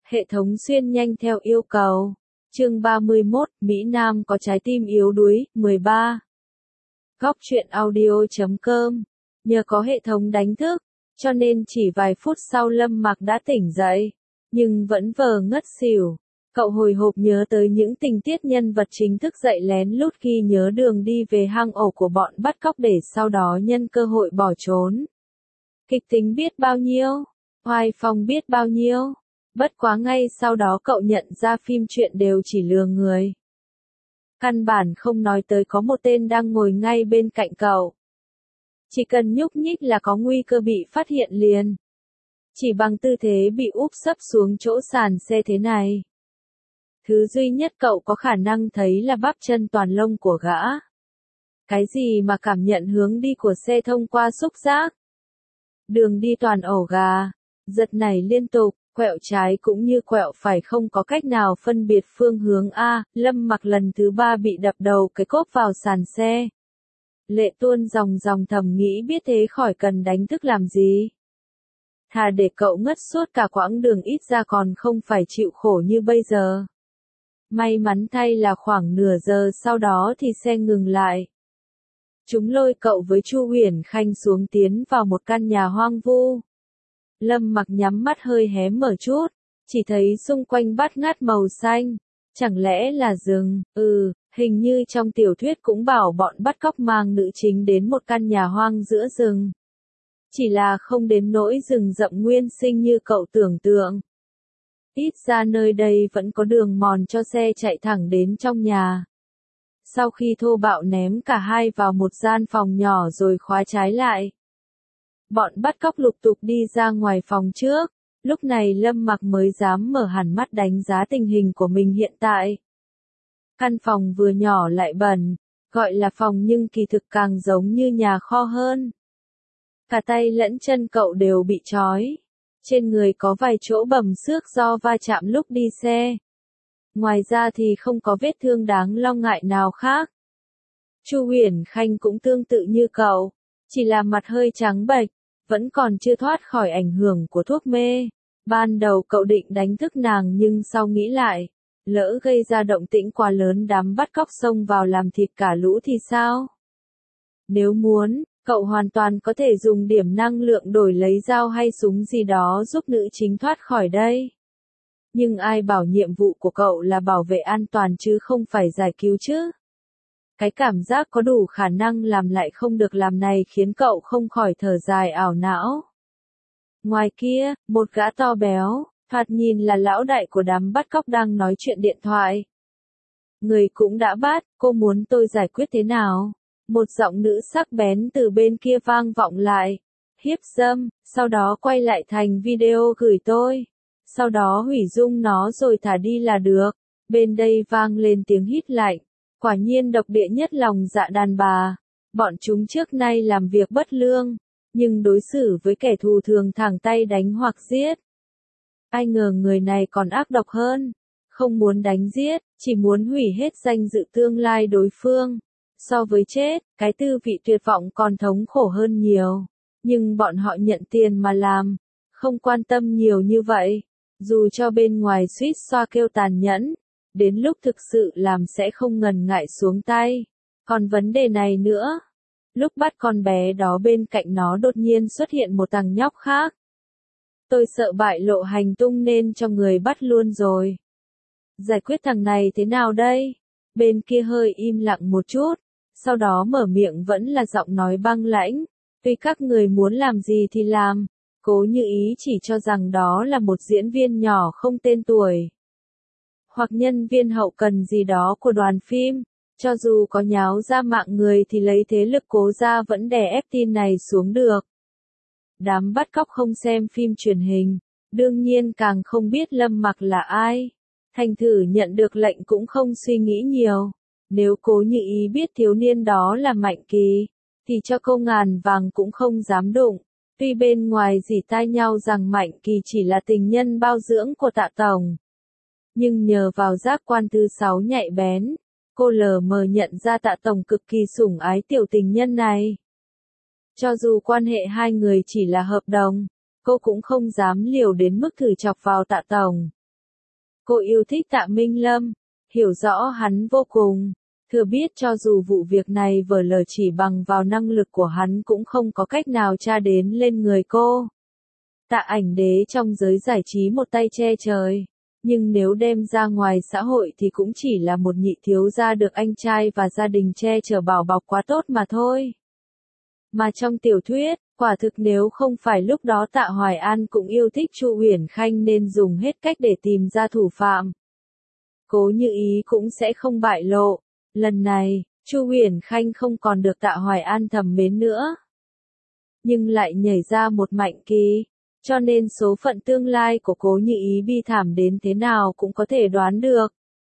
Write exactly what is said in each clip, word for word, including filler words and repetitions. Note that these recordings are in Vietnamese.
Hệ thống xuyên nhanh theo yêu cầu. Chương ba mươi mốt, Mỹ Nam có trái tim yếu đuối, mười ba. Góc truyện audio chấm com. Nhờ có hệ thống đánh thức, cho nên chỉ vài phút sau Lâm Mặc đã tỉnh dậy, nhưng vẫn vờ ngất xỉu. Cậu hồi hộp nhớ tới những tình tiết nhân vật chính thức dậy lén lút khi nhớ đường đi về hang ổ của bọn bắt cóc để sau đó nhân cơ hội bỏ trốn. Kịch tính biết bao nhiêu, oai phong biết bao nhiêu. Bất quá ngay sau đó cậu nhận ra phim truyện đều chỉ lừa người. Căn bản không nói tới có một tên đang ngồi ngay bên cạnh cậu. Chỉ cần nhúc nhích là có nguy cơ bị phát hiện liền. Chỉ bằng tư thế bị úp sấp xuống chỗ sàn xe thế này. Thứ duy nhất cậu có khả năng thấy là bắp chân toàn lông của gã. Cái gì mà cảm nhận hướng đi của xe thông qua xúc giác. Đường đi toàn ổ gà, giật nảy liên tục, quẹo trái cũng như quẹo phải không có cách nào phân biệt phương hướng A. Lâm Mặc lần thứ ba bị đập đầu cái cốp vào sàn xe. Lệ tuôn dòng dòng thầm nghĩ biết thế khỏi cần đánh thức làm gì. Thà để cậu ngất suốt cả quãng đường ít ra còn không phải chịu khổ như bây giờ. May mắn thay là khoảng nửa giờ sau đó thì xe ngừng lại. Chúng lôi cậu với Chu Huyền Khanh xuống tiến vào một căn nhà hoang vu. Lâm Mặc nhắm mắt hơi hé mở chút, chỉ thấy xung quanh bát ngát màu xanh. Chẳng lẽ là rừng? Ừ, hình như trong tiểu thuyết cũng bảo bọn bắt cóc mang nữ chính đến một căn nhà hoang giữa rừng. Chỉ là không đến nỗi rừng rậm nguyên sinh như cậu tưởng tượng. Ít ra nơi đây vẫn có đường mòn cho xe chạy thẳng đến trong nhà. Sau khi thô bạo ném cả hai vào một gian phòng nhỏ rồi khóa trái lại. Bọn bắt cóc lục tục đi ra ngoài phòng trước, lúc này Lâm Mặc mới dám mở hẳn mắt đánh giá tình hình của mình hiện tại. Căn phòng vừa nhỏ lại bẩn, gọi là phòng nhưng kỳ thực càng giống như nhà kho hơn. Cả tay lẫn chân cậu đều bị trói, trên người có vài chỗ bầm xước do va chạm lúc đi xe. Ngoài ra thì không có vết thương đáng lo ngại nào khác. Chu Huyền Khanh cũng tương tự như cậu, chỉ là mặt hơi trắng bệch, vẫn còn chưa thoát khỏi ảnh hưởng của thuốc mê. Ban đầu cậu định đánh thức nàng nhưng sau nghĩ lại, lỡ gây ra động tĩnh quá lớn đám bắt cóc xông vào làm thịt cả lũ thì sao? Nếu muốn, cậu hoàn toàn có thể dùng điểm năng lượng đổi lấy dao hay súng gì đó giúp nữ chính thoát khỏi đây. Nhưng ai bảo nhiệm vụ của cậu là bảo vệ an toàn chứ không phải giải cứu chứ? Cái cảm giác có đủ khả năng làm lại không được làm này khiến cậu không khỏi thở dài ảo não. Ngoài kia, một gã to béo, thoạt nhìn là lão đại của đám bắt cóc đang nói chuyện điện thoại. Người cũng đã bắt, cô muốn tôi giải quyết thế nào? Một giọng nữ sắc bén từ bên kia vang vọng lại. Hiếp dâm, sau đó quay lại thành video gửi tôi. Sau đó hủy dung nó rồi thả đi là được. Bên đây vang lên tiếng hít lạnh. Quả nhiên độc địa nhất lòng dạ đàn bà. Bọn chúng trước nay làm việc bất lương, nhưng đối xử với kẻ thù thường thẳng tay đánh hoặc giết. Ai ngờ người này còn ác độc hơn. Không muốn đánh giết, chỉ muốn hủy hết danh dự tương lai đối phương. So với chết, cái tư vị tuyệt vọng còn thống khổ hơn nhiều. Nhưng bọn họ nhận tiền mà làm, không quan tâm nhiều như vậy. Dù cho bên ngoài suýt xoa kêu tàn nhẫn, đến lúc thực sự làm sẽ không ngần ngại xuống tay. Còn vấn đề này nữa, lúc bắt con bé đó bên cạnh nó đột nhiên xuất hiện một thằng nhóc khác. Tôi sợ bại lộ hành tung nên cho người bắt luôn rồi. Giải quyết thằng này thế nào đây? Bên kia hơi im lặng một chút, sau đó mở miệng vẫn là giọng nói băng lãnh. Tuy các người muốn làm gì thì làm. Cố Như Ý chỉ cho rằng đó là một diễn viên nhỏ không tên tuổi. Hoặc nhân viên hậu cần gì đó của đoàn phim. Cho dù có nháo ra mạng người thì lấy thế lực Cố gia vẫn đè ép tin này xuống được. Đám bắt cóc không xem phim truyền hình, đương nhiên càng không biết Lâm Mặc là ai. Thành thử nhận được lệnh cũng không suy nghĩ nhiều. Nếu Cố Như Ý biết thiếu niên đó là Mạnh Kỳ, thì cho câu ngàn vàng cũng không dám đụng. Tuy bên ngoài rỉ tai nhau rằng Mạnh Kỳ chỉ là tình nhân bao dưỡng của Tạ Tổng. Nhưng nhờ vào giác quan thứ sáu nhạy bén, cô lờ mờ nhận ra Tạ Tổng cực kỳ sủng ái tiểu tình nhân này. Cho dù quan hệ hai người chỉ là hợp đồng, cô cũng không dám liều đến mức thử chọc vào Tạ Tổng. Cô yêu thích Tạ Minh Lâm, hiểu rõ hắn vô cùng, thừa biết cho dù vụ việc này vờ lờ chỉ bằng vào năng lực của hắn cũng không có cách nào tra đến lên người cô. Tạ Ảnh Đế trong giới giải trí một tay che trời, nhưng nếu đem ra ngoài xã hội thì cũng chỉ là một nhị thiếu gia được anh trai và gia đình che chở bảo bọc quá tốt mà thôi. Mà trong tiểu thuyết, quả thực nếu không phải lúc đó Tạ Hoài An cũng yêu thích Chu Uyển Khanh nên dùng hết cách để tìm ra thủ phạm. Cố Như Ý cũng sẽ không bại lộ. Lần này, Chu Uyển Khanh không còn được Tạ Hoài An thầm mến nữa. Nhưng lại nhảy ra một Mạnh Kỳ, cho nên số phận tương lai của Cố Như Ý bi thảm đến thế nào cũng có thể đoán được.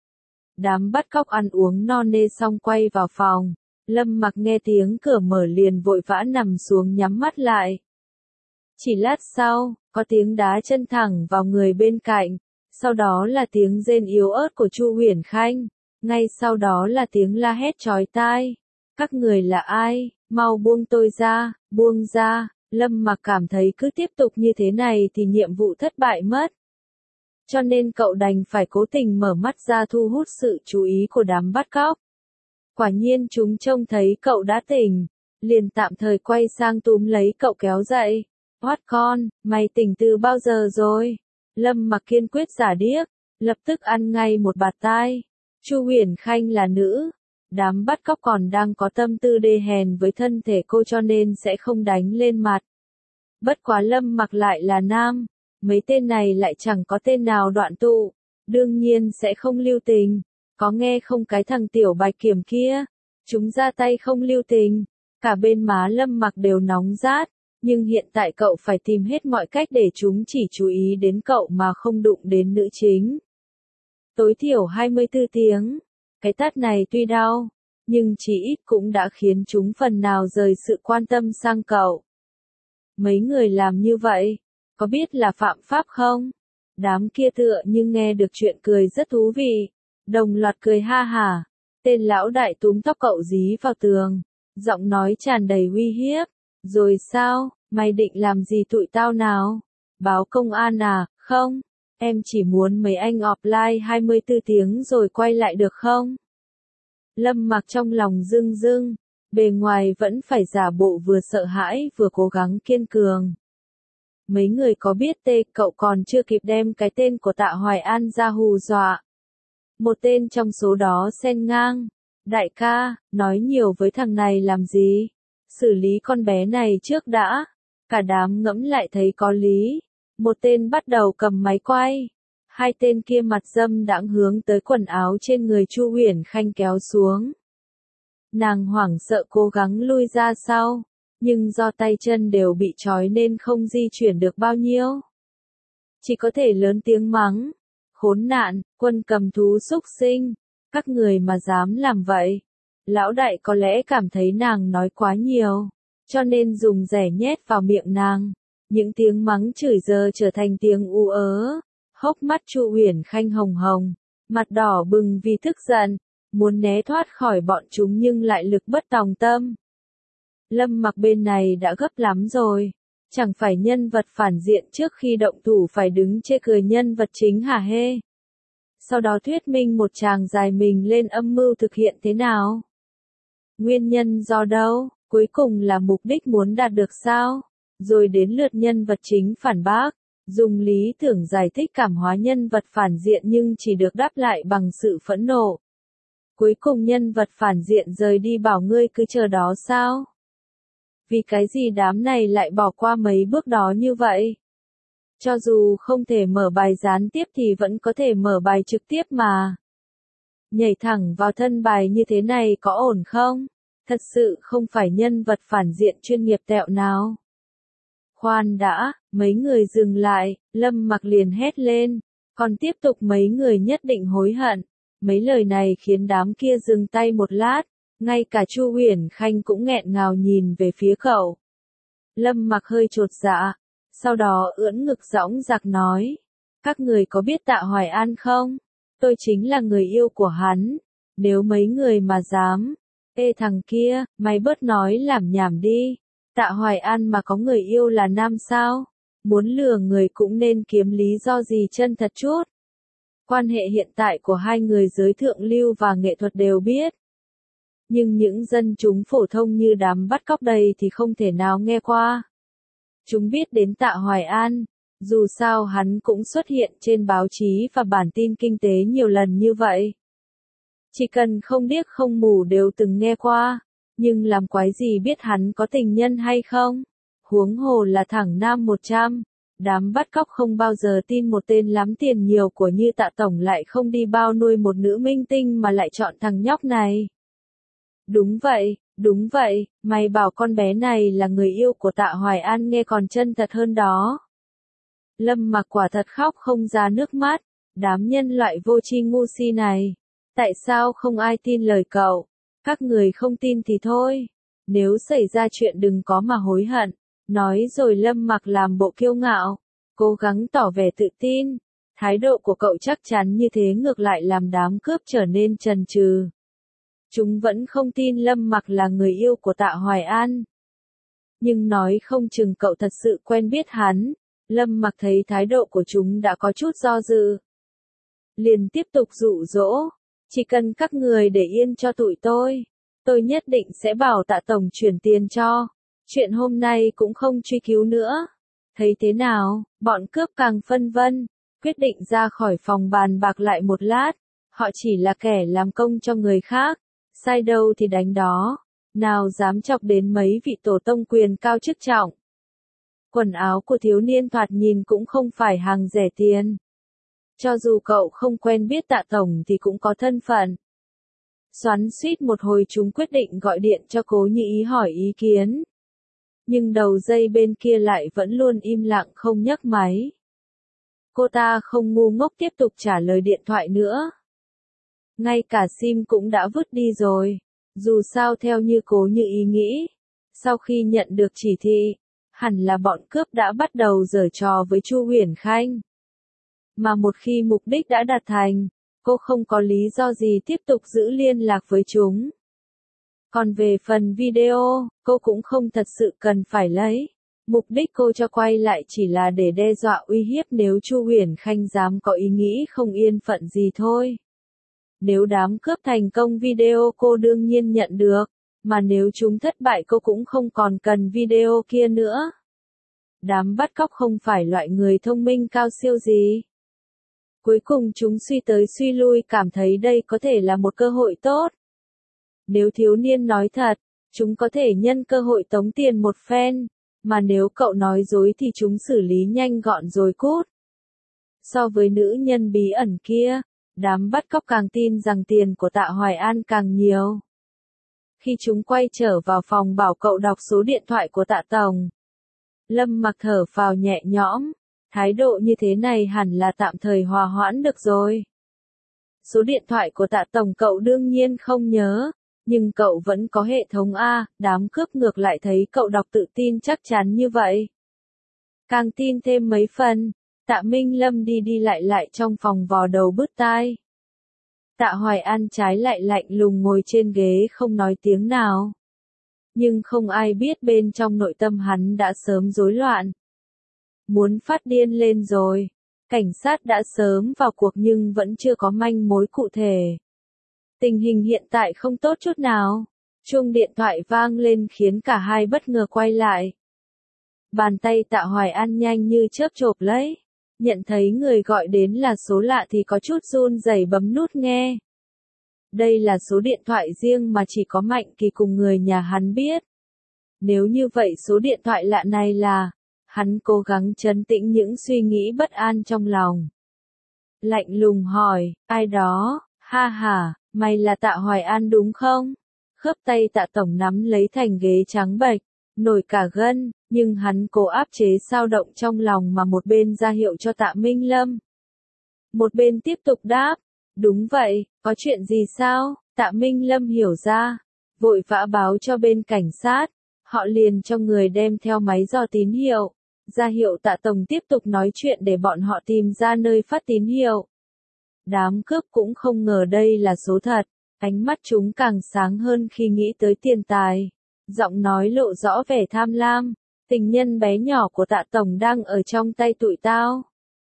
Đám bắt cóc ăn uống no nê xong quay vào phòng. Lâm Mặc nghe tiếng cửa mở liền vội vã nằm xuống nhắm mắt lại. Chỉ lát sau, có tiếng đá chân thẳng vào người bên cạnh, sau đó là tiếng rên yếu ớt của Chu Uyển Khanh, ngay sau đó là tiếng la hét chói tai. Các người là ai? Mau buông tôi ra, buông ra. Lâm Mặc cảm thấy cứ tiếp tục như thế này thì nhiệm vụ thất bại mất. Cho nên cậu đành phải cố tình mở mắt ra thu hút sự chú ý của đám bắt cóc. Quả nhiên chúng trông thấy cậu đã tỉnh, liền tạm thời quay sang túm lấy cậu kéo dậy. Hoắt con, mày tỉnh từ bao giờ rồi? Lâm Mặc kiên quyết giả điếc, lập tức ăn ngay một bạt tai. Chu Uyển Khanh là nữ, đám bắt cóc còn đang có tâm tư đê hèn với thân thể cô cho nên sẽ không đánh lên mặt. Bất quá Lâm Mặc lại là nam, mấy tên này lại chẳng có tên nào đoạn tụ, đương nhiên sẽ không lưu tình. Có nghe không cái thằng tiểu Bạch Kiểm kia? Chúng ra tay không lưu tình. Cả bên má Lâm Mặc đều nóng rát, nhưng hiện tại cậu phải tìm hết mọi cách để chúng chỉ chú ý đến cậu mà không đụng đến nữ chính. Tối thiểu hai mươi tư tiếng. Cái tát này tuy đau, nhưng chỉ ít cũng đã khiến chúng phần nào rời sự quan tâm sang cậu. Mấy người làm như vậy, có biết là phạm pháp không? Đám kia tựa nhưng nghe được chuyện cười rất thú vị. Đồng loạt cười ha hả, tên lão đại túm tóc cậu dí vào tường, giọng nói tràn đầy uy hiếp. Rồi sao, mày định làm gì tụi tao nào? Báo công an à? Không, em chỉ muốn mấy anh offline hai mươi tư tiếng rồi quay lại được không? Lâm Mặc trong lòng rưng rưng, bề ngoài vẫn phải giả bộ vừa sợ hãi vừa cố gắng kiên cường. Mấy người có biết tê cậu còn chưa kịp đem cái tên của Tạ Hoài An ra hù dọa. Một tên trong số đó xen ngang. Đại ca, nói nhiều với thằng này làm gì? Xử lý con bé này trước đã. Cả đám ngẫm lại thấy có lý. Một tên bắt đầu cầm máy quay. Hai tên kia mặt dâm đãng hướng tới quần áo trên người Chu Uyển Khanh kéo xuống. Nàng hoảng sợ cố gắng lui ra sau. Nhưng do tay chân đều bị trói nên không di chuyển được bao nhiêu. Chỉ có thể lớn tiếng mắng. Khốn nạn, quân cầm thú xúc sinh, các người mà dám làm vậy. Lão đại có lẽ cảm thấy nàng nói quá nhiều, cho nên dùng rẻ nhét vào miệng nàng. Những tiếng mắng chửi giờ trở thành tiếng u ớ. Hốc mắt Chu Uyển Khanh hồng hồng, mặt đỏ bừng vì tức giận, muốn né thoát khỏi bọn chúng nhưng lại lực bất tòng tâm. Lâm Mặc bên này đã gấp lắm rồi. Chẳng phải nhân vật phản diện trước khi động thủ phải đứng chê cười nhân vật chính hả hê? Sau đó thuyết minh một tràng dài mình lên âm mưu thực hiện thế nào? Nguyên nhân do đâu? Cuối cùng là mục đích muốn đạt được sao? Rồi đến lượt nhân vật chính phản bác, dùng lý tưởng giải thích cảm hóa nhân vật phản diện nhưng chỉ được đáp lại bằng sự phẫn nộ. Cuối cùng nhân vật phản diện rời đi bảo ngươi cứ chờ đó sao? Vì cái gì đám này lại bỏ qua mấy bước đó như vậy? Cho dù không thể mở bài gián tiếp thì vẫn có thể mở bài trực tiếp mà. Nhảy thẳng vào thân bài như thế này có ổn không? Thật sự không phải nhân vật phản diện chuyên nghiệp tẹo nào. Khoan đã, mấy người dừng lại, Lâm Mặc liền hét lên. Còn tiếp tục mấy người nhất định hối hận. Mấy lời này khiến đám kia dừng tay một lát. Ngay cả Chu Uyển Khanh cũng nghẹn ngào nhìn về phía cậu. Lâm Mặc hơi chột dạ, sau đó ưỡn ngực dõng dạc nói. Các người có biết Tạ Hoài An không? Tôi chính là người yêu của hắn. Nếu mấy người mà dám. Ê thằng kia, mày bớt nói làm nhảm đi. Tạ Hoài An mà có người yêu là nam sao? Muốn lừa người cũng nên kiếm lý do gì chân thật chút. Quan hệ hiện tại của hai người giới thượng lưu và nghệ thuật đều biết. Nhưng những dân chúng phổ thông như đám bắt cóc đây thì không thể nào nghe qua. Chúng biết đến Tạ Hoài An, dù sao hắn cũng xuất hiện trên báo chí và bản tin kinh tế nhiều lần như vậy. Chỉ cần không điếc không mù đều từng nghe qua, nhưng làm quái gì biết hắn có tình nhân hay không? Huống hồ là thẳng nam một trăm, đám bắt cóc không bao giờ tin một tên lắm tiền nhiều của như Tạ Tổng lại không đi bao nuôi một nữ minh tinh mà lại chọn thằng nhóc này. Đúng vậy, đúng vậy, mày bảo con bé này là người yêu của Tạ Hoài An nghe còn chân thật hơn đó. Lâm Mặc quả thật khóc không ra nước mắt, đám nhân loại vô tri ngu si này. Tại sao không ai tin lời cậu? Các người không tin thì thôi. Nếu xảy ra chuyện đừng có mà hối hận. Nói rồi Lâm Mặc làm bộ kiêu ngạo, cố gắng tỏ vẻ tự tin. Thái độ của cậu chắc chắn như thế ngược lại làm đám cướp trở nên chần chừ. Chúng vẫn không tin Lâm Mặc là người yêu của Tạ Hoài An. Nhưng nói không chừng cậu thật sự quen biết hắn. Lâm Mặc thấy thái độ của chúng đã có chút do dự. Liền tiếp tục dụ dỗ. Chỉ cần các người để yên cho tụi tôi. Tôi nhất định sẽ bảo Tạ Tổng chuyển tiền cho. Chuyện hôm nay cũng không truy cứu nữa. Thấy thế nào, bọn cướp càng phân vân. Quyết định ra khỏi phòng bàn bạc lại một lát. Họ chỉ là kẻ làm công cho người khác. Sai đâu thì đánh đó. Nào dám chọc đến mấy vị tổ tông quyền cao chức trọng. Quần áo của thiếu niên thoạt nhìn cũng không phải hàng rẻ tiền. Cho dù cậu không quen biết Tạ Tổng thì cũng có thân phận. Xoắn xuýt một hồi chúng quyết định gọi điện cho Cố Như Ý hỏi ý kiến. Nhưng đầu dây bên kia lại vẫn luôn im lặng không nhấc máy. Cô ta không ngu ngốc tiếp tục trả lời điện thoại nữa. Ngay cả sim cũng đã vứt đi rồi. Dù sao theo như Cố Như Ý nghĩ, sau khi nhận được chỉ thị, hẳn là bọn cướp đã bắt đầu giở trò với Chu Huyền Khanh. Mà một khi mục đích đã đạt thành, cô không có lý do gì tiếp tục giữ liên lạc với chúng. Còn về phần video, cô cũng không thật sự cần phải lấy. Mục đích cô cho quay lại chỉ là để đe dọa uy hiếp nếu Chu Huyền Khanh dám có ý nghĩ không yên phận gì thôi. Nếu đám cướp thành công video cô đương nhiên nhận được, mà nếu chúng thất bại cô cũng không còn cần video kia nữa. Đám bắt cóc không phải loại người thông minh cao siêu gì. Cuối cùng chúng suy tới suy lui cảm thấy đây có thể là một cơ hội tốt. Nếu thiếu niên nói thật, chúng có thể nhân cơ hội tống tiền một phen, mà nếu cậu nói dối thì chúng xử lý nhanh gọn rồi cút. So với nữ nhân bí ẩn kia, đám bắt cóc càng tin rằng tiền của Tạ Hoài An càng nhiều. Khi chúng quay trở vào phòng bảo cậu đọc số điện thoại của Tạ Tổng, Lâm Mặc thở phào nhẹ nhõm, thái độ như thế này hẳn là tạm thời hòa hoãn được rồi. Số điện thoại của Tạ Tổng cậu đương nhiên không nhớ, nhưng cậu vẫn có hệ thống A, đám cướp ngược lại thấy cậu đọc tự tin chắc chắn như vậy. Càng tin thêm mấy phần, Tạ Minh Lâm đi đi lại lại trong phòng vò đầu bứt tai. Tạ Hoài An trái lại lạnh lùng ngồi trên ghế không nói tiếng nào. Nhưng không ai biết bên trong nội tâm hắn đã sớm rối loạn. Muốn phát điên lên rồi. Cảnh sát đã sớm vào cuộc nhưng vẫn chưa có manh mối cụ thể. Tình hình hiện tại không tốt chút nào. Chuông điện thoại vang lên khiến cả hai bất ngờ quay lại. Bàn tay Tạ Hoài An nhanh như chớp chộp lấy. Nhận thấy người gọi đến là số lạ thì có chút run rẩy bấm nút nghe. Đây là số điện thoại riêng mà chỉ có Mạnh Kỳ cùng người nhà hắn biết. Nếu như vậy số điện thoại lạ này là, hắn cố gắng trấn tĩnh những suy nghĩ bất an trong lòng. Lạnh lùng hỏi, ai đó, ha ha, mày là Tạ Hoài An đúng không? Khớp tay Tạ Tổng nắm lấy thành ghế trắng bệch, nổi cả gân, nhưng hắn cố áp chế xao động trong lòng mà một bên ra hiệu cho Tạ Minh Lâm. Một bên tiếp tục đáp, đúng vậy, có chuyện gì sao? Tạ Minh Lâm hiểu ra, vội vã báo cho bên cảnh sát, họ liền cho người đem theo máy dò tín hiệu, ra hiệu Tạ Tổng tiếp tục nói chuyện để bọn họ tìm ra nơi phát tín hiệu. Đám cướp cũng không ngờ đây là số thật, ánh mắt chúng càng sáng hơn khi nghĩ tới tiền tài. Giọng nói lộ rõ vẻ tham lam, tình nhân bé nhỏ của Tạ Tổng đang ở trong tay tụi tao.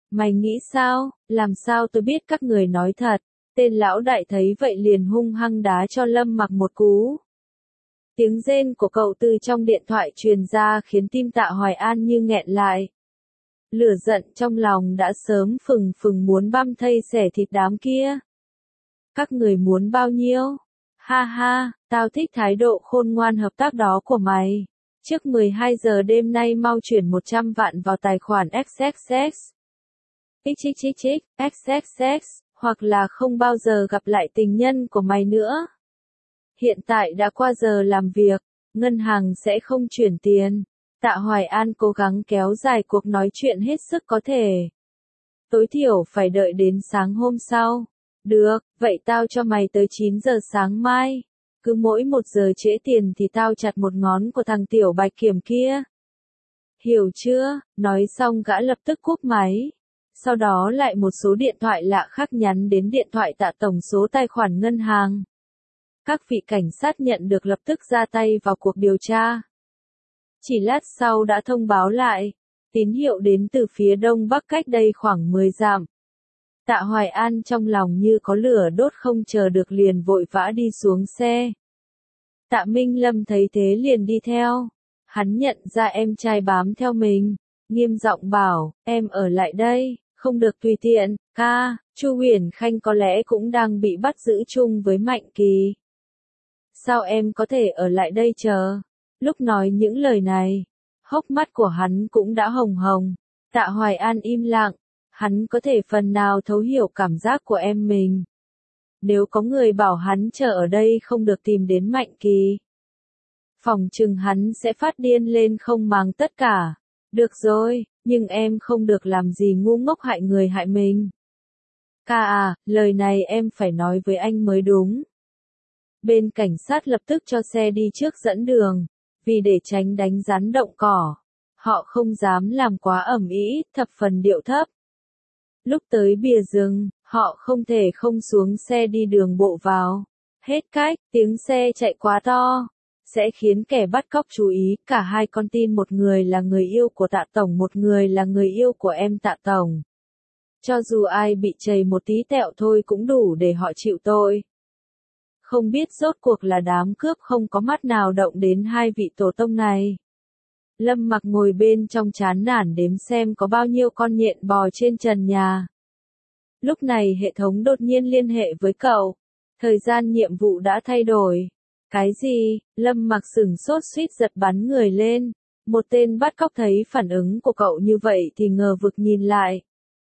Mày nghĩ sao, làm sao tôi biết các người nói thật, tên lão đại thấy vậy liền hung hăng đá cho Lâm Mặc một cú. Tiếng rên của cậu từ trong điện thoại truyền ra khiến tim Tạ Hoài An như nghẹn lại. Lửa giận trong lòng đã sớm phừng phừng muốn băm thây xẻ thịt đám kia. Các người muốn bao nhiêu? Ha ha, tao thích thái độ khôn ngoan hợp tác đó của mày. Trước mười hai giờ đêm nay mau chuyển một trăm vạn vào tài khoản ích ích ích. Chích chích chích chích, ích ích ích, hoặc là không bao giờ gặp lại tình nhân của mày nữa. Hiện tại đã qua giờ làm việc, ngân hàng sẽ không chuyển tiền. Tạ Hoài An cố gắng kéo dài cuộc nói chuyện hết sức có thể. Tối thiểu phải đợi đến sáng hôm sau. Được, vậy tao cho mày tới chín giờ sáng mai. Cứ mỗi một giờ trễ tiền thì tao chặt một ngón của thằng tiểu bạch kiểm kia. Hiểu chưa? Nói xong gã lập tức cúp máy. Sau đó lại một số điện thoại lạ khác nhắn đến điện thoại Tạ tổng số tài khoản ngân hàng. Các vị cảnh sát nhận được lập tức ra tay vào cuộc điều tra. Chỉ lát sau đã thông báo lại, tín hiệu đến từ phía đông bắc cách đây khoảng mười dặm. Tạ Hoài An trong lòng như có lửa đốt không chờ được liền vội vã đi xuống xe. Tạ Minh Lâm thấy thế liền đi theo. Hắn nhận ra em trai bám theo mình, nghiêm giọng bảo, em ở lại đây, không được tùy tiện, ca, Chu Huyền Khanh có lẽ cũng đang bị bắt giữ chung với Mạnh Kỳ. Sao em có thể ở lại đây chờ? Lúc nói những lời này, hốc mắt của hắn cũng đã hồng hồng. Tạ Hoài An im lặng, hắn có thể phần nào thấu hiểu cảm giác của em mình. Nếu có người bảo hắn chờ ở đây không được tìm đến Mạnh Kỳ, phỏng chừng hắn sẽ phát điên lên không màng tất cả. Được rồi, nhưng em không được làm gì ngu ngốc hại người hại mình. Ca à, lời này em phải nói với anh mới đúng. Bên cảnh sát lập tức cho xe đi trước dẫn đường, vì để tránh đánh rắn động cỏ. Họ không dám làm quá ầm ĩ, thập phần điệu thấp. Lúc tới bìa rừng, họ không thể không xuống xe đi đường bộ vào. Hết cách, tiếng xe chạy quá to, sẽ khiến kẻ bắt cóc chú ý. Cả hai con tin, một người là người yêu của Tạ tổng, một người là người yêu của em Tạ tổng. Cho dù ai bị chầy một tí tẹo thôi cũng đủ để họ chịu tội. Không biết rốt cuộc là đám cướp không có mắt nào động đến hai vị tổ tông này. Lâm Mặc ngồi bên trong chán nản đếm xem có bao nhiêu con nhện bò trên trần nhà. Lúc này hệ thống đột nhiên liên hệ với cậu. Thời gian nhiệm vụ đã thay đổi. Cái gì? Lâm Mặc sửng sốt suýt giật bắn người lên. Một tên bắt cóc thấy phản ứng của cậu như vậy thì ngờ vực nhìn lại.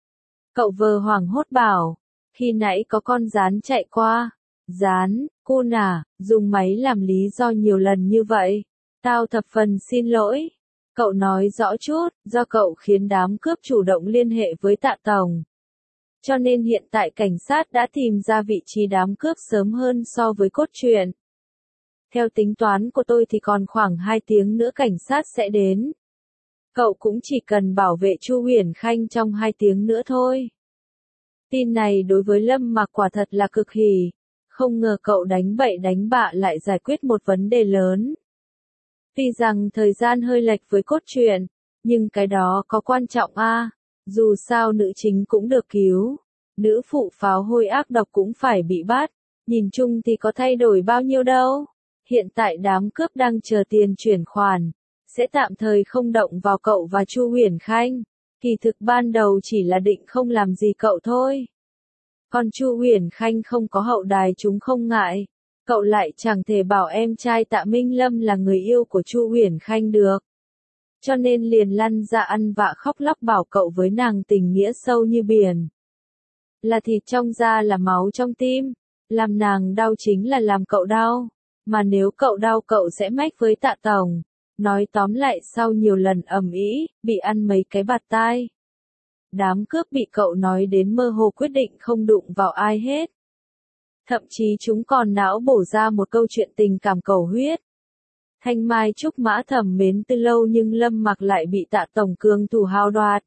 Cậu vờ hoảng hốt bảo. Khi nãy có con gián chạy qua. Gián, cô nà, dùng máy làm lý do nhiều lần như vậy. Tao thập phần xin lỗi. Cậu nói rõ chút, do cậu khiến đám cướp chủ động liên hệ với Tạ tổng. Cho nên hiện tại cảnh sát đã tìm ra vị trí đám cướp sớm hơn so với cốt truyện. Theo tính toán của tôi thì còn khoảng hai tiếng nữa cảnh sát sẽ đến. Cậu cũng chỉ cần bảo vệ Chu Huyền Khanh trong hai tiếng nữa thôi. Tin này đối với Lâm Mặc quả thật là cực hỉ. Không ngờ cậu đánh bậy đánh bạ lại giải quyết một vấn đề lớn. Tuy rằng thời gian hơi lệch với cốt truyện, nhưng cái đó có quan trọng a. À? Dù sao nữ chính cũng được cứu, nữ phụ pháo hôi ác độc cũng phải bị bắt, nhìn chung thì có thay đổi bao nhiêu đâu. Hiện tại đám cướp đang chờ tiền chuyển khoản, sẽ tạm thời không động vào cậu và Chu Huyền Khanh. Kỳ thực ban đầu chỉ là định không làm gì cậu thôi. Còn Chu Huyền Khanh không có hậu đài chúng không ngại. Cậu lại chẳng thể bảo em trai Tạ Minh Lâm là người yêu của Chu Huyền Khanh được. Cho nên liền lăn ra ăn vạ khóc lóc bảo cậu với nàng tình nghĩa sâu như biển. Là thịt trong da là máu trong tim. Làm nàng đau chính là làm cậu đau. Mà nếu cậu đau cậu sẽ mách với Tạ tổng. Nói tóm lại sau nhiều lần ầm ĩ, bị ăn mấy cái bạt tai. Đám cướp bị cậu nói đến mơ hồ quyết định không đụng vào ai hết. Thậm chí chúng còn não bổ ra một câu chuyện tình cảm cầu huyết. Thanh mai trúc mã thầm mến từ lâu nhưng Lâm Mặc lại bị Tạ tổng cường thủ hao đoạt.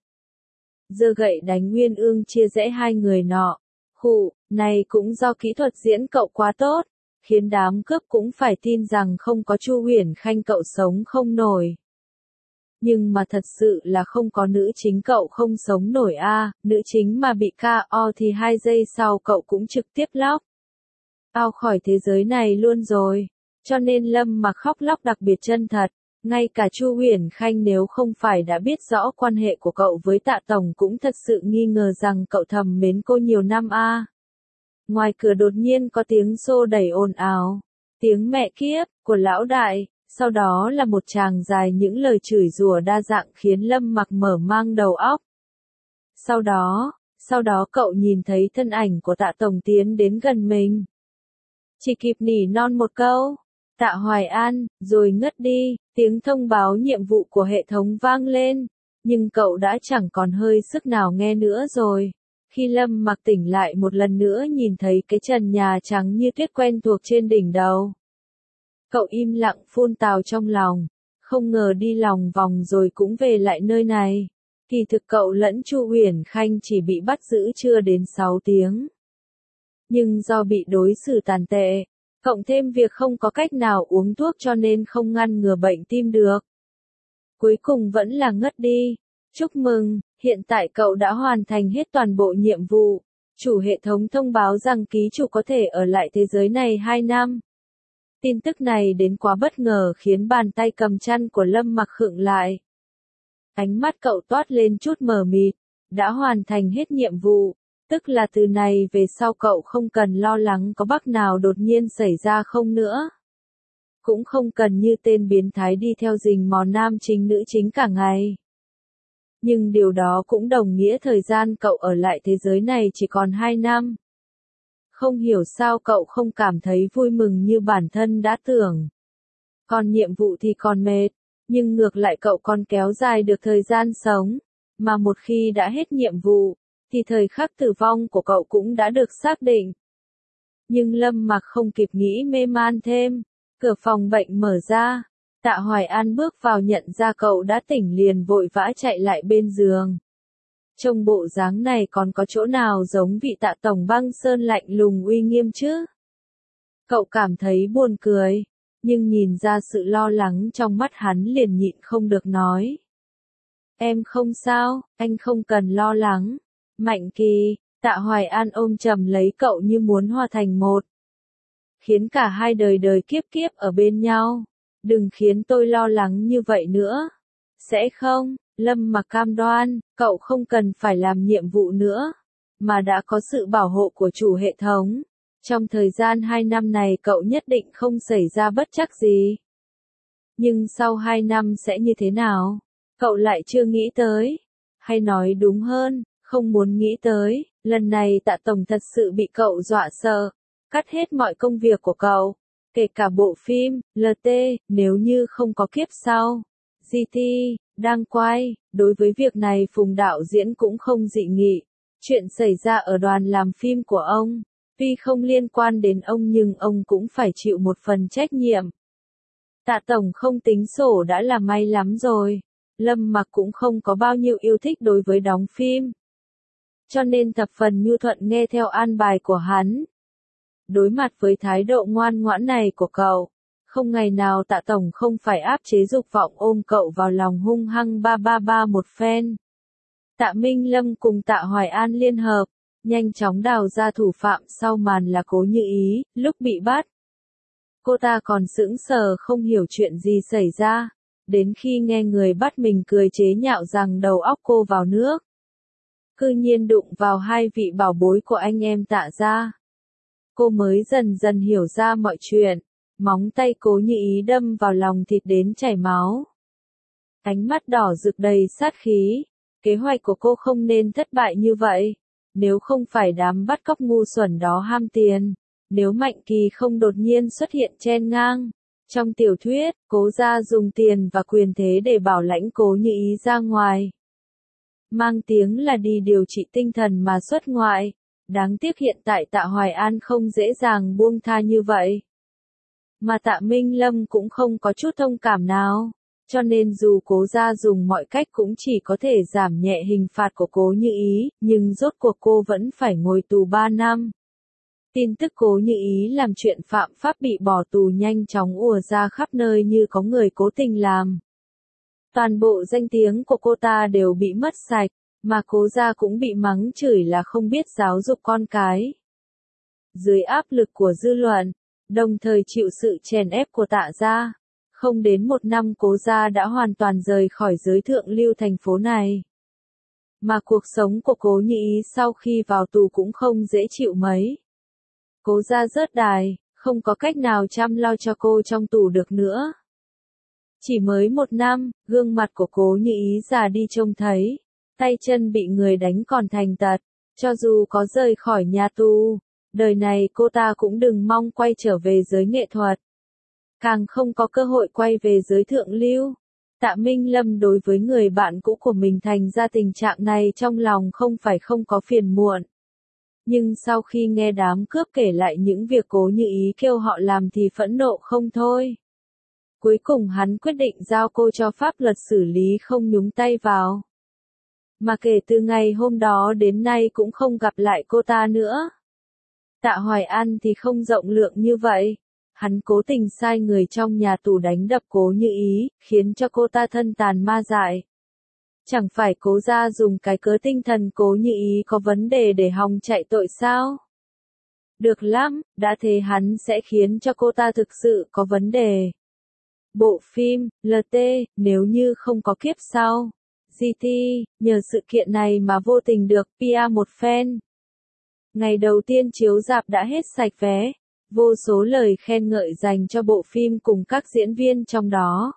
Giơ gậy đánh Nguyên Ương chia rẽ hai người nọ. Khụ, này cũng do kỹ thuật diễn cậu quá tốt, khiến đám cướp cũng phải tin rằng không có Chu Huyền Khanh cậu sống không nổi. Nhưng mà thật sự là không có nữ chính cậu không sống nổi a, nữ chính mà bị ca o thì hai giây sau cậu cũng trực tiếp lóc. Ao khỏi thế giới này luôn rồi. Cho nên Lâm Mặc khóc lóc đặc biệt chân thật. Ngay cả Chu Huyền Khanh nếu không phải đã biết rõ quan hệ của cậu với Tạ Tổng cũng thật sự nghi ngờ rằng cậu thầm mến cô nhiều năm a. Ngoài cửa đột nhiên có tiếng xô đẩy ồn ào. Tiếng mẹ kiếp của lão đại. Sau đó là một tràng dài những lời chửi rủa đa dạng khiến Lâm Mặc mở mang đầu óc. Sau đó, sau đó cậu nhìn thấy thân ảnh của Tạ Tổng tiến đến gần mình. Chỉ kịp nỉ non một câu, Tạ Hoài An, rồi ngất đi, tiếng thông báo nhiệm vụ của hệ thống vang lên, nhưng cậu đã chẳng còn hơi sức nào nghe nữa rồi. Khi Lâm Mặc tỉnh lại một lần nữa nhìn thấy cái trần nhà trắng như tuyết quen thuộc trên đỉnh đầu. Cậu im lặng phun tào trong lòng, không ngờ đi lòng vòng rồi cũng về lại nơi này. Kỳ thực cậu lẫn Chu Huyền Khanh chỉ bị bắt giữ chưa đến sáu tiếng. Nhưng do bị đối xử tàn tệ, cộng thêm việc không có cách nào uống thuốc cho nên không ngăn ngừa bệnh tim được. Cuối cùng vẫn là ngất đi. Chúc mừng, hiện tại cậu đã hoàn thành hết toàn bộ nhiệm vụ. Chủ hệ thống thông báo rằng ký chủ có thể ở lại thế giới này hai năm. Tin tức này đến quá bất ngờ khiến bàn tay cầm chăn của Lâm Mặc khựng lại. Ánh mắt cậu toát lên chút mờ mịt, đã hoàn thành hết nhiệm vụ, tức là từ này về sau cậu không cần lo lắng có bug nào đột nhiên xảy ra không nữa. Cũng không cần như tên biến thái đi theo rình mò nam chính nữ chính cả ngày. Nhưng điều đó cũng đồng nghĩa thời gian cậu ở lại thế giới này chỉ còn hai năm. Không hiểu sao cậu không cảm thấy vui mừng như bản thân đã tưởng. Còn nhiệm vụ thì còn mệt, nhưng ngược lại cậu còn kéo dài được thời gian sống, mà một khi đã hết nhiệm vụ, thì thời khắc tử vong của cậu cũng đã được xác định. Nhưng Lâm Mặc không kịp nghĩ mê man thêm, cửa phòng bệnh mở ra, Tạ Hoài An bước vào nhận ra cậu đã tỉnh liền vội vã chạy lại bên giường. Trông bộ dáng này còn có chỗ nào giống vị Tạ Tổng băng sơn lạnh lùng uy nghiêm chứ? Cậu cảm thấy buồn cười, nhưng nhìn ra sự lo lắng trong mắt hắn liền nhịn không được nói. Em không sao, anh không cần lo lắng. Mạnh Kỳ, Tạ Hoài An ôm chầm lấy cậu như muốn hòa thành một. Khiến cả hai đời đời kiếp kiếp ở bên nhau. Đừng khiến tôi lo lắng như vậy nữa. Sẽ không, Lâm Mặc cam đoan, cậu không cần phải làm nhiệm vụ nữa, mà đã có sự bảo hộ của chủ hệ thống. Trong thời gian hai năm này cậu nhất định không xảy ra bất trắc gì. Nhưng sau hai năm sẽ như thế nào? Cậu lại chưa nghĩ tới. Hay nói đúng hơn, không muốn nghĩ tới. Lần này Tạ Tổng thật sự bị cậu dọa sợ. Cắt hết mọi công việc của cậu. Kể cả bộ phim, lờ tê, nếu như không có kiếp sau. giê tê, đang quay. Đối với việc này Phùng đạo diễn cũng không dị nghị. Chuyện xảy ra ở đoàn làm phim của ông. Tuy không liên quan đến ông nhưng ông cũng phải chịu một phần trách nhiệm. Tạ Tổng không tính sổ đã là may lắm rồi. Lâm Mặc cũng không có bao nhiêu yêu thích đối với đóng phim. Cho nên thập phần nhu thuận nghe theo an bài của hắn. Đối mặt với thái độ ngoan ngoãn này của cậu, không ngày nào Tạ Tổng không phải áp chế dục vọng ôm cậu vào lòng hung hăng ba ba ba một phen. Tạ Minh Lâm cùng Tạ Hoài An liên hợp, nhanh chóng đào ra thủ phạm sau màn là Cố Như Ý, lúc bị bắt. Cô ta còn sững sờ không hiểu chuyện gì xảy ra, đến khi nghe người bắt mình cười chế nhạo rằng đầu óc cô vào nước. Cư nhiên đụng vào hai vị bảo bối của anh em Tạ gia. Cô mới dần dần hiểu ra mọi chuyện, móng tay Cố Như Ý đâm vào lòng thịt đến chảy máu. Ánh mắt đỏ rực đầy sát khí, kế hoạch của cô không nên thất bại như vậy, nếu không phải đám bắt cóc ngu xuẩn đó ham tiền, nếu Mạnh Kỳ không đột nhiên xuất hiện chen ngang. Trong tiểu thuyết, Cố gia dùng tiền và quyền thế để bảo lãnh Cố Như Ý ra ngoài. Mang tiếng là đi điều trị tinh thần mà xuất ngoại. Đáng tiếc hiện tại Tạ Hoài An không dễ dàng buông tha như vậy. Mà Tạ Minh Lâm cũng không có chút thông cảm nào. Cho nên dù Cố gia dùng mọi cách cũng chỉ có thể giảm nhẹ hình phạt của Cố Như Ý, nhưng rốt cuộc cô vẫn phải ngồi tù ba năm. Tin tức Cố Như Ý làm chuyện phạm pháp bị bỏ tù nhanh chóng ùa ra khắp nơi như có người cố tình làm. Toàn bộ danh tiếng của cô ta đều bị mất sạch, mà Cố gia cũng bị mắng chửi là không biết giáo dục con cái. Dưới áp lực của dư luận, đồng thời chịu sự chèn ép của Tạ gia, không đến một năm Cố gia đã hoàn toàn rời khỏi giới thượng lưu thành phố này. Mà cuộc sống của Cố Nhị Ý sau khi vào tù cũng không dễ chịu mấy. Cố gia rớt đài, không có cách nào chăm lo cho cô trong tù được nữa. Chỉ mới một năm, gương mặt của Cố Nhị Ý già đi trông thấy, tay chân bị người đánh còn thành tật, cho dù có rời khỏi nhà tù, đời này cô ta cũng đừng mong quay trở về giới nghệ thuật. Càng không có cơ hội quay về giới thượng lưu. Tạ Minh Lâm đối với người bạn cũ của mình thành ra tình trạng này trong lòng không phải không có phiền muộn. Nhưng sau khi nghe đám cướp kể lại những việc Cố Như Ý kêu họ làm thì phẫn nộ không thôi. Cuối cùng hắn quyết định giao cô cho pháp luật xử lý không nhúng tay vào. Mà kể từ ngày hôm đó đến nay cũng không gặp lại cô ta nữa. Tạ Hoài An thì không rộng lượng như vậy. Hắn cố tình sai người trong nhà tù đánh đập Cố Như Ý, khiến cho cô ta thân tàn ma dại. Chẳng phải Cố gia dùng cái cớ tinh thần Cố Như Ý có vấn đề để hòng chạy tội sao? Được lắm, đã thế hắn sẽ khiến cho cô ta thực sự có vấn đề. Bộ phim, lờ tê, nếu như không có kiếp sau. giê tê, nhờ sự kiện này mà vô tình được pê e một phen. Ngày đầu tiên chiếu rạp đã hết sạch vé. Vô số lời khen ngợi dành cho bộ phim cùng các diễn viên trong đó.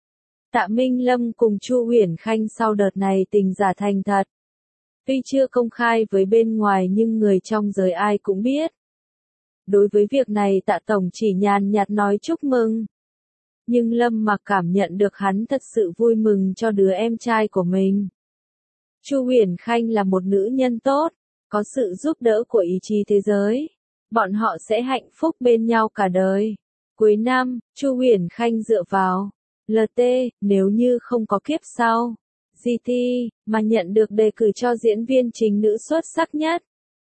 Tạ Minh Lâm cùng Chu Uyển Khanh sau đợt này tình giả thành thật. Tuy chưa công khai với bên ngoài nhưng người trong giới ai cũng biết. Đối với việc này Tạ Tổng chỉ nhàn nhạt nói chúc mừng. Nhưng Lâm Mặc cảm nhận được hắn thật sự vui mừng cho đứa em trai của mình. Chu Uyển Khanh là một nữ nhân tốt, có sự giúp đỡ của ý chí thế giới. Bọn họ sẽ hạnh phúc bên nhau cả đời. Cuối năm, Chu Uyển Khanh dựa vào lờ tê, nếu như không có kiếp sau, giê tê, mà nhận được đề cử cho diễn viên chính nữ xuất sắc nhất.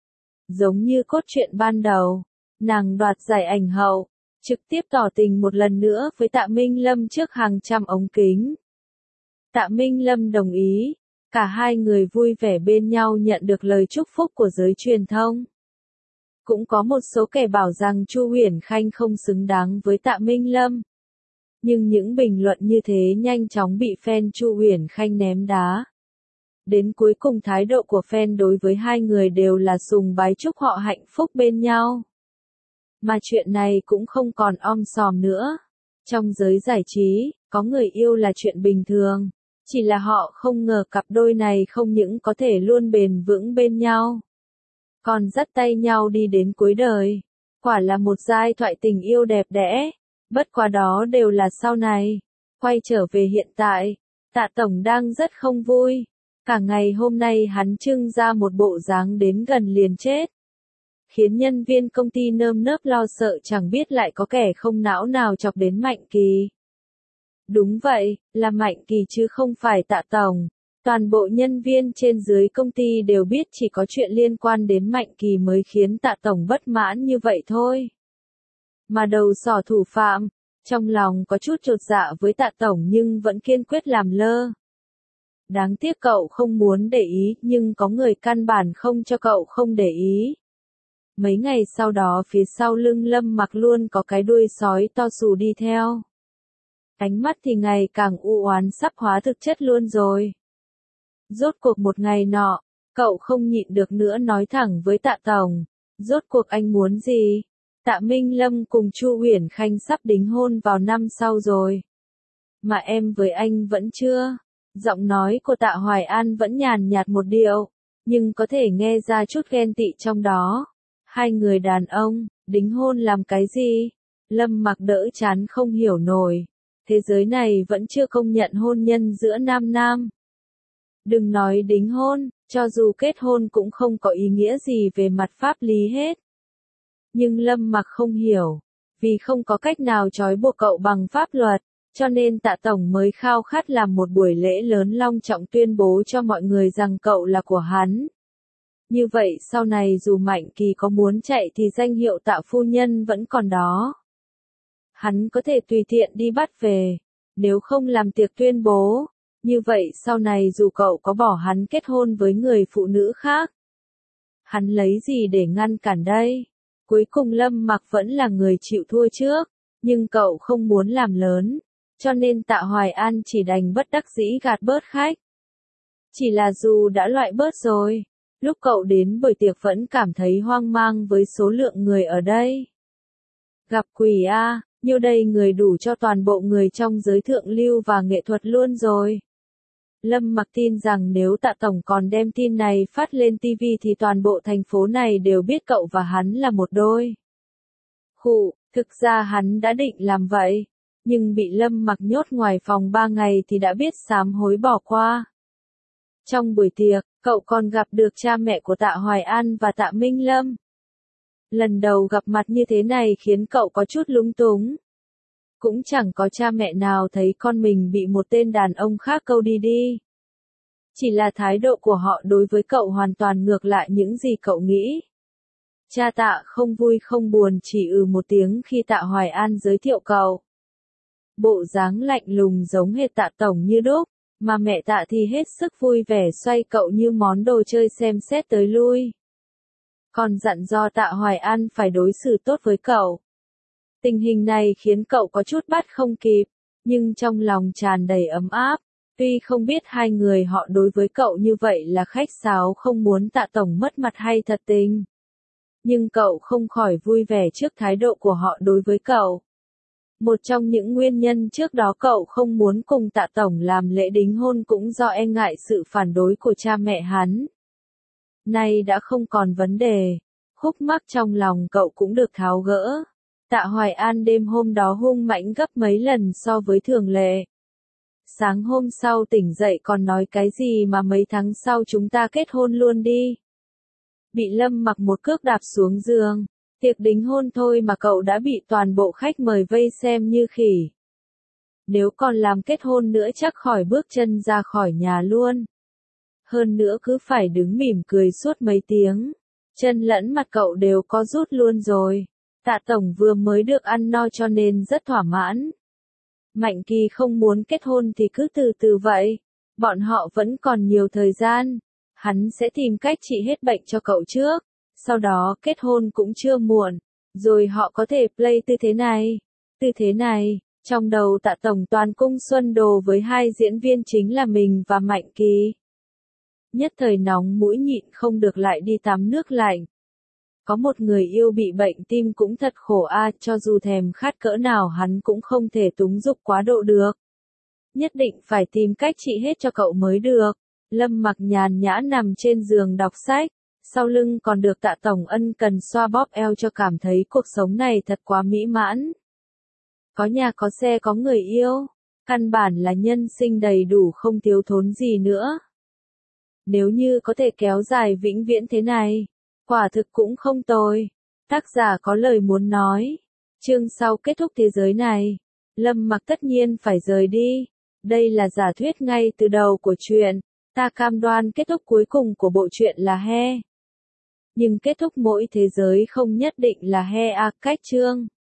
Giống như cốt truyện ban đầu, nàng đoạt giải ảnh hậu, trực tiếp tỏ tình một lần nữa với Tạ Minh Lâm trước hàng trăm ống kính. Tạ Minh Lâm đồng ý, cả hai người vui vẻ bên nhau nhận được lời chúc phúc của giới truyền thông. Cũng có một số kẻ bảo rằng Chu Uyển Khanh không xứng đáng với Tạ Minh Lâm. Nhưng những bình luận như thế nhanh chóng bị fan Chu Uyển Khanh ném đá. Đến cuối cùng thái độ của fan đối với hai người đều là sùng bái chúc họ hạnh phúc bên nhau. Mà chuyện này cũng không còn om sòm nữa. Trong giới giải trí, có người yêu là chuyện bình thường. Chỉ là họ không ngờ cặp đôi này không những có thể luôn bền vững bên nhau, còn dắt tay nhau đi đến cuối đời. Quả là một giai thoại tình yêu đẹp đẽ. Bất quá đó đều là sau này. Quay trở về hiện tại, Tạ Tổng đang rất không vui. Cả ngày hôm nay hắn trưng ra một bộ dáng đến gần liền chết. Khiến nhân viên công ty nơm nớp lo sợ chẳng biết lại có kẻ không não nào chọc đến Mạnh Kỳ. Đúng vậy, là Mạnh Kỳ chứ không phải Tạ Tổng. Toàn bộ nhân viên trên dưới công ty đều biết chỉ có chuyện liên quan đến Mạnh Kỳ mới khiến Tạ Tổng bất mãn như vậy thôi. Mà đầu sỏ thủ phạm, trong lòng có chút chột dạ với Tạ Tổng nhưng vẫn kiên quyết làm lơ. Đáng tiếc cậu không muốn để ý nhưng có người căn bản không cho cậu không để ý. Mấy ngày sau đó phía sau lưng Lâm Mặc luôn có cái đuôi sói to xù đi theo. Ánh mắt thì ngày càng u oán sắp hóa thực chất luôn rồi. Rốt cuộc một ngày nọ, cậu không nhịn được nữa nói thẳng với Tạ Tổng. Rốt cuộc anh muốn gì? Tạ Minh Lâm cùng Chu Uyển Khanh sắp đính hôn vào năm sau rồi. Mà em với anh vẫn chưa. Giọng nói của Tạ Hoài An vẫn nhàn nhạt một điệu, nhưng có thể nghe ra chút ghen tị trong đó. Hai người đàn ông, đính hôn làm cái gì? Lâm Mặc đỡ chán không hiểu nổi. Thế giới này vẫn chưa công nhận hôn nhân giữa nam nam. Đừng nói đính hôn, cho dù kết hôn cũng không có ý nghĩa gì về mặt pháp lý hết. Nhưng Lâm Mặc không hiểu, vì không có cách nào trói buộc cậu bằng pháp luật, cho nên Tạ Tổng mới khao khát làm một buổi lễ lớn long trọng tuyên bố cho mọi người rằng cậu là của hắn. Như vậy sau này dù Mạnh Kỳ có muốn chạy thì danh hiệu Tạ Phu Nhân vẫn còn đó. Hắn có thể tùy tiện đi bắt về, Nếu không làm tiệc tuyên bố, như vậy sau này dù cậu có bỏ hắn kết hôn với người phụ nữ khác, hắn lấy gì để ngăn cản đây? Cuối cùng Lâm Mặc vẫn là người chịu thua trước, nhưng cậu không muốn làm lớn, cho nên Tạ Hoài An chỉ đành bất đắc dĩ gạt bớt khách. Chỉ là dù đã loại bớt rồi, lúc cậu đến buổi tiệc vẫn cảm thấy hoang mang với số lượng người ở đây. Gặp quỷ a, nhiêu đây người đủ cho toàn bộ người trong giới thượng lưu và nghệ thuật luôn rồi. Lâm Mặc tin rằng nếu Tạ Tổng còn đem tin này phát lên ti vi thì toàn bộ thành phố này đều biết cậu và hắn là một đôi. Khụ, thực ra hắn đã định làm vậy, nhưng bị Lâm Mặc nhốt ngoài phòng ba ngày thì đã biết sám hối bỏ qua. Trong buổi tiệc, cậu còn gặp được cha mẹ của Tạ Hoài An và Tạ Minh Lâm. Lần đầu gặp mặt như thế này khiến cậu có chút lúng túng. Cũng chẳng có cha mẹ nào thấy con mình bị một tên đàn ông khác câu đi đi. Chỉ là thái độ của họ đối với cậu hoàn toàn ngược lại những gì cậu nghĩ. Cha Tạ không vui không buồn chỉ ừ một tiếng khi Tạ Hoài An giới thiệu cậu. Bộ dáng lạnh lùng giống hệt Tạ Tổng như đúc, mà mẹ Tạ thì hết sức vui vẻ xoay cậu như món đồ chơi xem xét tới lui. Còn dặn dò Tạ Hoài An phải đối xử tốt với cậu. Tình hình này khiến cậu có chút bắt không kịp, nhưng trong lòng tràn đầy ấm áp. Tuy không biết hai người họ đối với cậu như vậy là khách sáo không muốn Tạ Tổng mất mặt hay thật tình. Nhưng cậu không khỏi vui vẻ trước thái độ của họ đối với cậu. Một trong những nguyên nhân trước đó cậu không muốn cùng Tạ Tổng làm lễ đính hôn cũng do e ngại sự phản đối của cha mẹ hắn. Nay đã không còn vấn đề, khúc mắc trong lòng cậu cũng được tháo gỡ. Tạ Hoài An đêm hôm đó hung mãnh gấp mấy lần so với thường lệ. Sáng hôm sau tỉnh dậy còn nói cái gì mà mấy tháng sau chúng ta kết hôn luôn đi. Bị Lâm Mặc một cước đạp xuống giường, tiệc đính hôn thôi mà cậu đã bị toàn bộ khách mời vây xem như khỉ. Nếu còn làm kết hôn nữa chắc khỏi bước chân ra khỏi nhà luôn. Hơn nữa cứ phải đứng mỉm cười suốt mấy tiếng, chân lẫn mặt cậu đều có rút luôn rồi. Tạ Tổng vừa mới được ăn no cho nên rất thỏa mãn. Mạnh Kỳ không muốn kết hôn thì cứ từ từ vậy, bọn họ vẫn còn nhiều thời gian, hắn sẽ tìm cách trị hết bệnh cho cậu trước, sau đó kết hôn cũng chưa muộn, rồi họ có thể play tư thế này, tư thế này, trong đầu Tạ Tổng toàn cung xuân đồ với hai diễn viên chính là mình và Mạnh Kỳ. Nhất thời nóng mũi nhịn không được lại đi tắm nước lạnh. Có một người yêu bị bệnh tim cũng thật khổ a, cho dù thèm khát cỡ nào hắn cũng không thể túng dục quá độ được. Nhất định phải tìm cách trị hết cho cậu mới được. Lâm Mặc nhàn nhã nằm trên giường đọc sách, sau lưng còn được Tạ Tổng ân cần xoa bóp eo cho cảm thấy cuộc sống này thật quá mỹ mãn. Có nhà có xe có người yêu, căn bản là nhân sinh đầy đủ không thiếu thốn gì nữa. Nếu như có thể kéo dài vĩnh viễn thế này, quả thực cũng không tồi. Tác giả có lời muốn nói. Chương sau kết thúc thế giới này, Lâm Mặc tất nhiên phải rời đi. Đây là giả thuyết ngay từ đầu của chuyện. Ta cam đoan kết thúc cuối cùng của bộ truyện là he. Nhưng kết thúc mỗi thế giới không nhất định là he a, cách chương.